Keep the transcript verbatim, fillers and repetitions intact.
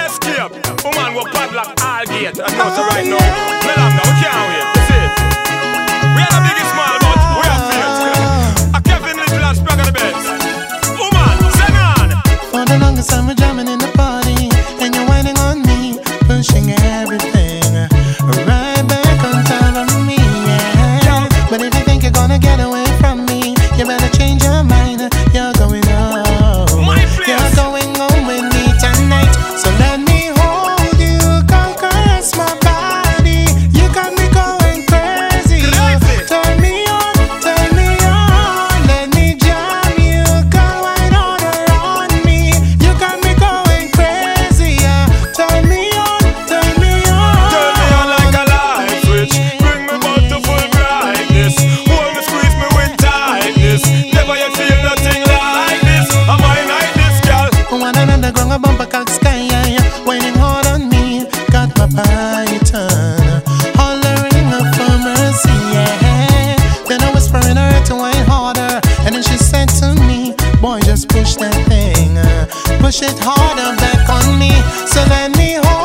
escape. Woman will padlock all gate. And now so right now, me love now, we can't wait. You see it? We are the biggest small, but we are faith. A Kevin Little and Spragg on the beds. Woman, sing on. For the longest time we're jamming in the party, and you're whining on me, pushing everything right back on top of me, yeah. But if you think you're gonna get away from me, you better change your mind. You're going home. You're going home with me tonight. So let me hold you, caress my body. You got me going crazy. Turn me on, turn me on. Let me jam you, go right on around me. You got me going crazy. Yeah. Turn me on, turn me on. Turn me on like a light switch. Bring me back to full brightness. Hold me, squeeze me with tightness. Never yet feel nothing like this. Am I like this, girl? One another grung a bumper cock sky, yeah. Waiting hard on me, got my python hollering up for mercy, yeah. Then I whisper in her to whine harder, and then she said to me, boy, just push that thing, uh, push it harder back on me. So let me hold